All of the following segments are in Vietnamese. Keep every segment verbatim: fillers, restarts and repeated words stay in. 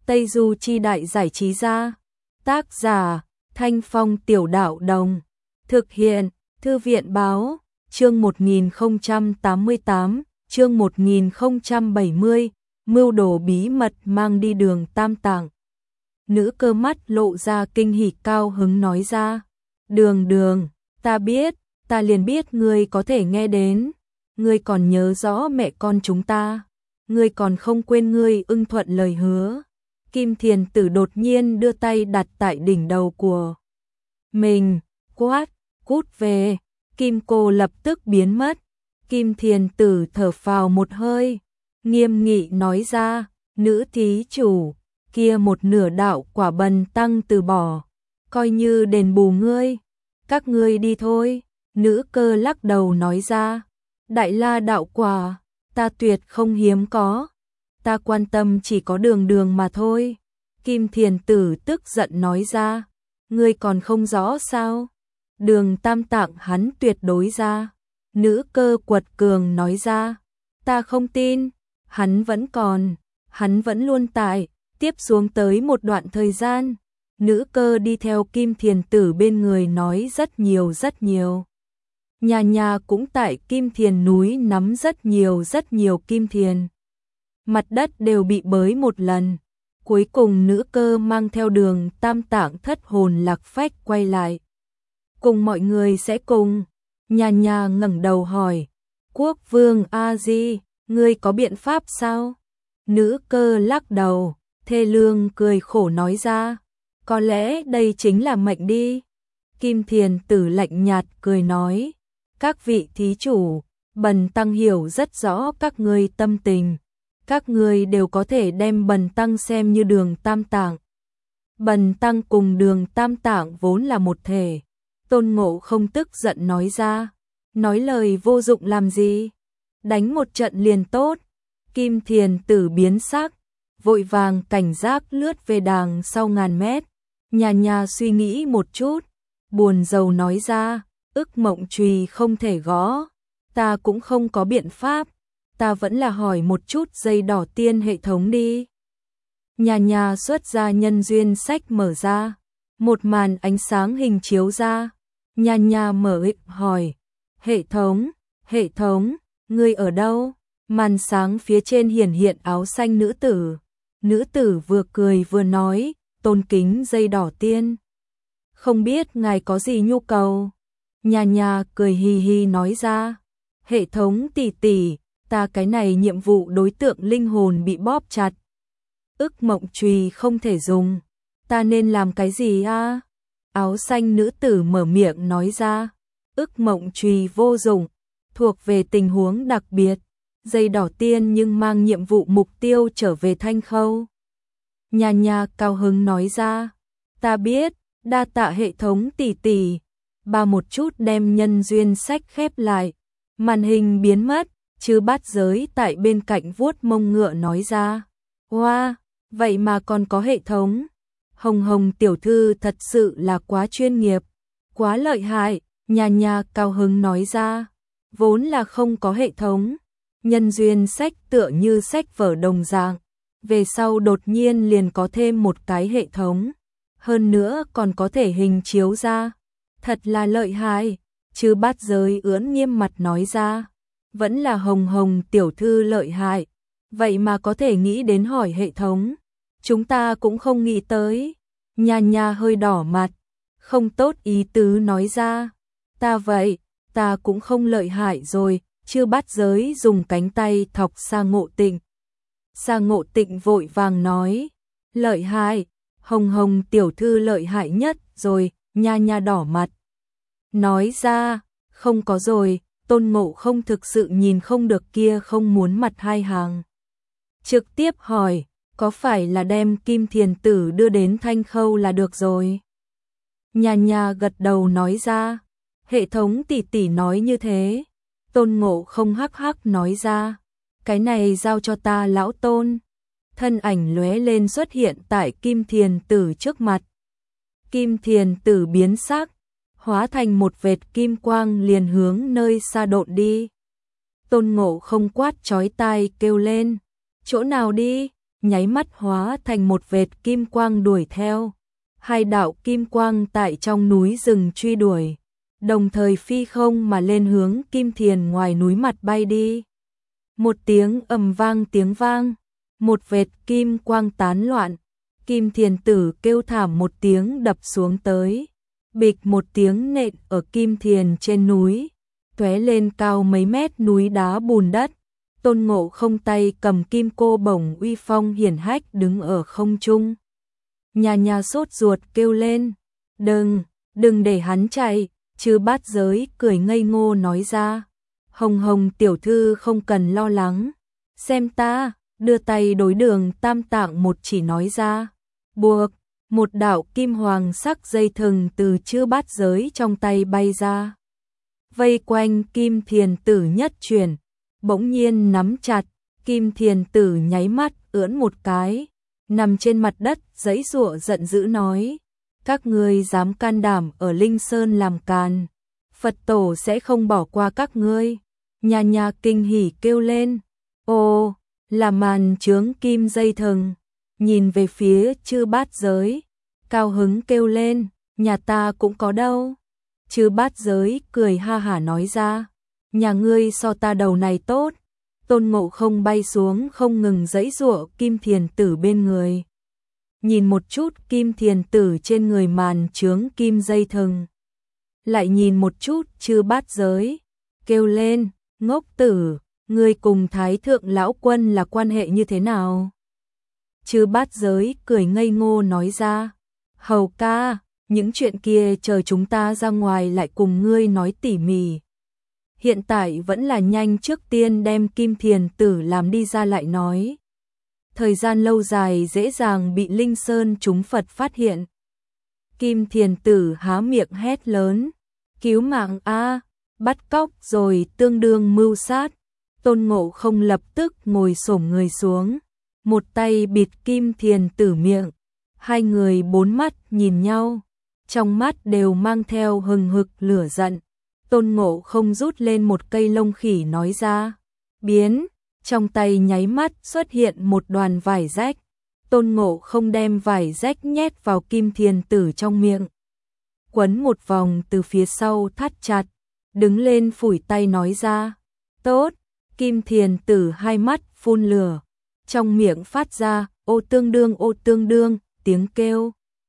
Tây Du Chi Đại Giải Trí Gia. Tác giả Thanh Phong Tiểu Đạo Đồng. Thực hiện Thư viện Báo. Chương một nghìn không trăm tám mươi tám, chương một nghìn không trăm bảy mươi, mưu đồ bí mật mang đi Đường Tam Tạng. Nữ Cơ mắt lộ ra kinh hỉ cao hứng nói ra, Đường Đường, ta biết, ta liền biết ngươi có thể nghe đến, ngươi còn nhớ rõ mẹ con chúng ta, ngươi còn không quên ngươi ưng thuận lời hứa. Kim Thiền Tử đột nhiên đưa tay đặt tại đỉnh đầu của mình, quát, cút về. Kim cô lập tức biến mất. Kim Thiền Tử thở phào một hơi, nghiêm nghị nói ra, nữ thí chủ, kia một nửa đạo quả bần tăng từ bỏ, coi như đền bù ngươi, các ngươi đi thôi. Nữ Cơ lắc đầu nói ra, Đại La đạo quả, ta tuyệt không hiếm có, ta quan tâm chỉ có Đường Đường mà thôi. Kim Thiền Tử tức giận nói ra, ngươi còn không rõ sao? Đường Tam Tạng hắn tuyệt đối ra. Nữ Cơ quật cường nói ra, ta không tin, hắn vẫn còn, hắn vẫn luôn tại. Tiếp xuống tới một đoạn thời gian, Nữ Cơ đi theo Kim Thiền Tử bên người nói rất nhiều rất nhiều. Nhà nhà cũng tại Kim Thiền núi nắm rất nhiều rất nhiều kim thiền. Mặt đất đều bị bới một lần. Cuối cùng Nữ Cơ mang theo Đường Tam Tạng thất hồn lạc phách quay lại. Cùng mọi người sẽ cùng. Nhà nhà ngẩng đầu hỏi, Quốc Vương A Di, ngươi có biện pháp sao? Nữ Cơ lắc đầu, thê lương cười khổ nói ra, có lẽ đây chính là mệnh đi. Kim Thiền Tử lạnh nhạt cười nói, các vị thí chủ, bần tăng hiểu rất rõ các ngươi tâm tình, các ngươi đều có thể đem bần tăng xem như Đường Tam Tạng. Bần tăng cùng Đường Tam Tạng vốn là một thể. Tôn Ngộ Không tức giận nói ra, nói lời vô dụng làm gì, đánh một trận liền tốt. Kim Thiền Tử biến sắc, vội vàng cảnh giác lướt về đàng sau ngàn mét. Nhà nhà suy nghĩ một chút, buồn rầu nói ra, ức mộng chùy không thể gõ, ta cũng không có biện pháp, ta vẫn là hỏi một chút dây đỏ tiên hệ thống đi. Nhà nhà xuất ra nhân duyên sách mở ra, một màn ánh sáng hình chiếu ra. Nhà nhà mở ịp hỏi, hệ thống, hệ thống, ngươi ở đâu? Màn sáng phía trên hiển hiện áo xanh nữ tử. Nữ tử vừa cười vừa nói, tôn kính dây đỏ tiên. Không biết ngài có gì nhu cầu? Nhà nhà cười hì hì nói ra, hệ thống tỷ tỷ, ta cái này nhiệm vụ đối tượng linh hồn bị bóp chặt. Ức mộng chùy không thể dùng, ta nên làm cái gì a? Áo xanh nữ tử mở miệng nói ra, ức mộng chùy vô dụng, thuộc về tình huống đặc biệt, dây đỏ tiên nhưng mang nhiệm vụ mục tiêu trở về Thanh Khâu. Nhà nhà cao hứng nói ra, ta biết, đa tạ hệ thống tỷ tỷ. Ba một chút đem nhân duyên sách khép lại, màn hình biến mất, Chư Bát Giới tại bên cạnh vuốt mông ngựa nói ra, wow, vậy mà còn có hệ thống. Hồng Hồng tiểu thư thật sự là quá chuyên nghiệp, quá lợi hại. Nhà nhà cao hứng nói ra, vốn là không có hệ thống, nhân duyên sách tựa như sách vở đồng dạng, về sau đột nhiên liền có thêm một cái hệ thống, hơn nữa còn có thể hình chiếu ra, thật là lợi hại. Chư Bát Giới ưỡn nghiêm mặt nói ra, vẫn là Hồng Hồng tiểu thư lợi hại, vậy mà có thể nghĩ đến hỏi hệ thống, chúng ta cũng không nghĩ tới. Nhà nhà hơi đỏ mặt, không tốt ý tứ nói ra, ta vậy, ta cũng không lợi hại rồi. Chư Bát Giới dùng cánh tay thọc Sa Ngộ Tịnh. Sa Ngộ Tịnh vội vàng nói, lợi hại, Hồng Hồng tiểu thư lợi hại nhất rồi. Nha nha đỏ mặt, nói ra, không có rồi. Tôn Ngộ Không thực sự nhìn không được kia không muốn mặt hai hàng, trực tiếp hỏi, có phải là đem Kim Thiền Tử đưa đến Thanh Khâu là được rồi? Nhà nhà gật đầu nói ra, hệ thống tỷ tỷ nói như thế. Tôn Ngộ Không hắc hắc nói ra, cái này giao cho ta lão Tôn. Thân ảnh lóe lên xuất hiện tại Kim Thiền Tử trước mặt. Kim Thiền Tử biến sắc, hóa thành một vệt kim quang liền hướng nơi xa độn đi. Tôn Ngộ Không quát chói tai kêu lên, chỗ nào đi? nháy mắt hóa thành một vệt kim quang đuổi theo. Hai đạo kim quang tại trong núi rừng truy đuổi, đồng thời phi không mà lên hướng Kim Thiền ngoài núi mặt bay đi. Một tiếng ầm vang tiếng vang, một vệt kim quang tán loạn, Kim Thiền Tử kêu thảm một tiếng đập xuống tới, bịch một tiếng nện ở Kim Thiền trên núi, tóe lên cao mấy mét núi đá bùn đất. Tôn Ngộ Không tay cầm kim cô bổng uy phong hiển hách đứng ở không trung. Nhà nhà sốt ruột kêu lên, đừng, đừng để hắn chạy. Chư Bát Giới cười ngây ngô nói ra, Hồng Hồng tiểu thư không cần lo lắng, xem ta, đưa tay đối Đường Tam Tạng một chỉ nói ra, buộc, một đạo kim hoàng sắc dây thừng từ Chư Bát Giới trong tay bay ra. Vây quanh Kim Thiền Tử nhất chuyển, bỗng nhiên nắm chặt, Kim Thiền Tử nháy mắt ưỡn một cái, nằm trên mặt đất giãy giụa giận dữ nói, các ngươi dám can đảm ở Linh Sơn làm càn, Phật tổ sẽ không bỏ qua các ngươi. Nhà nhà kinh hỉ kêu lên, ô, là màn chướng kim dây thừng, nhìn về phía Chư Bát Giới, cao hứng kêu lên, nhà ta cũng có đâu. Chư Bát Giới cười ha hả nói ra, nhà ngươi so ta đầu này tốt. Tôn Ngộ Không bay xuống không ngừng giãy giụa Kim Thiền Tử bên người. Nhìn một chút Kim Thiền Tử trên người màn chướng kim dây thừng, lại nhìn một chút Chư Bát Giới, kêu lên, ngốc tử, ngươi cùng Thái Thượng Lão Quân là quan hệ như thế nào? Chư Bát Giới cười ngây ngô nói ra, hầu ca, những chuyện kia chờ chúng ta ra ngoài lại cùng ngươi nói tỉ mỉ. Hiện tại vẫn là nhanh trước tiên đem Kim Thiền Tử làm đi ra lại nói. Thời gian lâu dài dễ dàng bị Linh Sơn chúng Phật phát hiện. Kim Thiền Tử há miệng hét lớn, cứu mạng a, bắt cóc rồi tương đương mưu sát. Tôn Ngộ Không lập tức ngồi xổm người xuống, một tay bịt Kim Thiền Tử miệng. Hai người bốn mắt nhìn nhau, trong mắt đều mang theo hừng hực lửa giận. Tôn Ngộ Không rút lên một cây lông khỉ nói ra, biến, trong tay nháy mắt xuất hiện một đoàn vải rách. Tôn Ngộ Không đem vải rách nhét vào Kim Thiền Tử trong miệng, quấn một vòng từ phía sau thắt chặt, đứng lên phủi tay nói ra, tốt. Kim Thiền Tử hai mắt phun lửa, trong miệng phát ra ô tương đương ô tương đương tiếng kêu,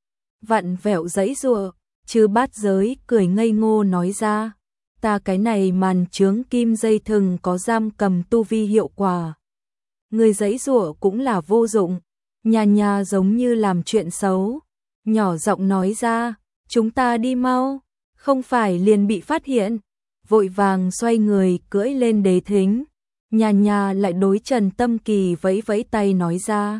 vặn vẹo giãy giụa. Chư Bát Giới cười ngây ngô nói ra, ta cái này màn chướng kim dây thừng có giam cầm tu vi hiệu quả, người giãy giụa cũng là vô dụng. Nhà nhà giống như làm chuyện xấu, nhỏ giọng nói ra, chúng ta đi mau, không phải liền bị phát hiện. Vội vàng xoay người cưỡi lên đế thính. Nhà nhà lại đối Trần Tâm Kỳ vẫy vẫy tay nói ra,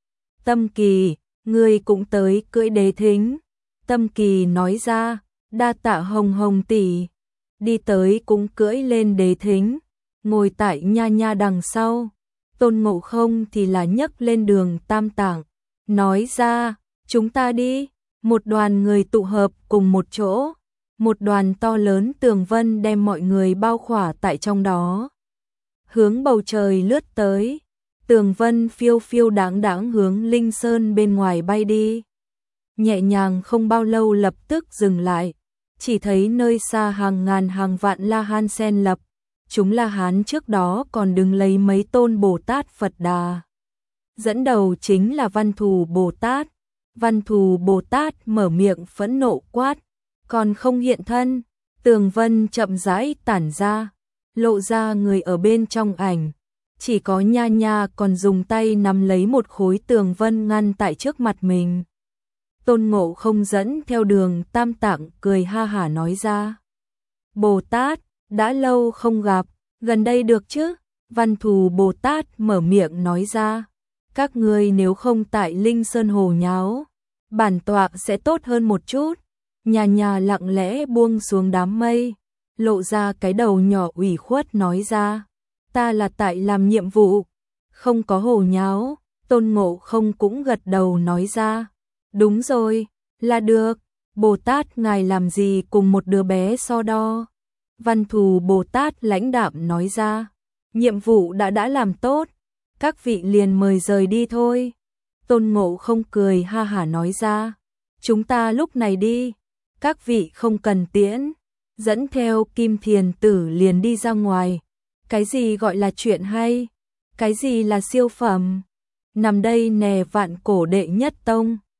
Tâm Kỳ, ngươi cũng tới cưỡi đế thính. Tâm Kỳ nói ra, đa tạ Hồng Hồng tỷ. Đi tới cũng cưỡi lên đế thính, ngồi tại nha nha đằng sau. Tôn Ngộ Không thì là nhấc lên Đường Tam Tạng, nói ra, chúng ta đi. Một đoàn người tụ hợp cùng một chỗ, một đoàn to lớn tường vân đem mọi người bao khỏa tại trong đó, hướng bầu trời lướt tới. Tường vân phiêu phiêu đáng đáng hướng Linh Sơn bên ngoài bay đi, nhẹ nhàng không bao lâu lập tức dừng lại. Chỉ thấy nơi xa hàng ngàn hàng vạn La Hán sen lập, chúng La Hán trước đó còn đứng lấy mấy tôn Bồ Tát Phật Đà. Dẫn đầu chính là Văn Thù Bồ Tát. Văn Thù Bồ Tát mở miệng phẫn nộ quát, còn không hiện thân. Tường vân chậm rãi tản ra, lộ ra người ở bên trong ảnh. Chỉ có nha nha còn dùng tay nắm lấy một khối tường vân ngăn tại trước mặt mình. Tôn Ngộ Không dẫn theo Đường Tam Tạng cười ha hả nói ra, Bồ Tát, đã lâu không gặp, gần đây được chứ? Văn Thù Bồ Tát mở miệng nói ra, các ngươi nếu không tại Linh Sơn hồ nháo, bản tọa sẽ tốt hơn một chút. Nhà nhà lặng lẽ buông xuống đám mây, lộ ra cái đầu nhỏ ủy khuất nói ra, ta là tại làm nhiệm vụ, không có hồ nháo. Tôn Ngộ Không cũng gật đầu nói ra, đúng rồi, là được. Bồ Tát ngài làm gì cùng một đứa bé so đo? Văn Thù Bồ Tát lãnh đạm nói ra, nhiệm vụ đã đã làm tốt, các vị liền mời rời đi thôi. Tôn Ngộ Không cười ha hả nói ra, chúng ta lúc này đi, các vị không cần tiễn. Dẫn theo Kim Thiền Tử liền đi ra ngoài. Cái gì gọi là chuyện hay? Cái gì là siêu phẩm? Nằm đây nè, vạn cổ đệ nhất tông.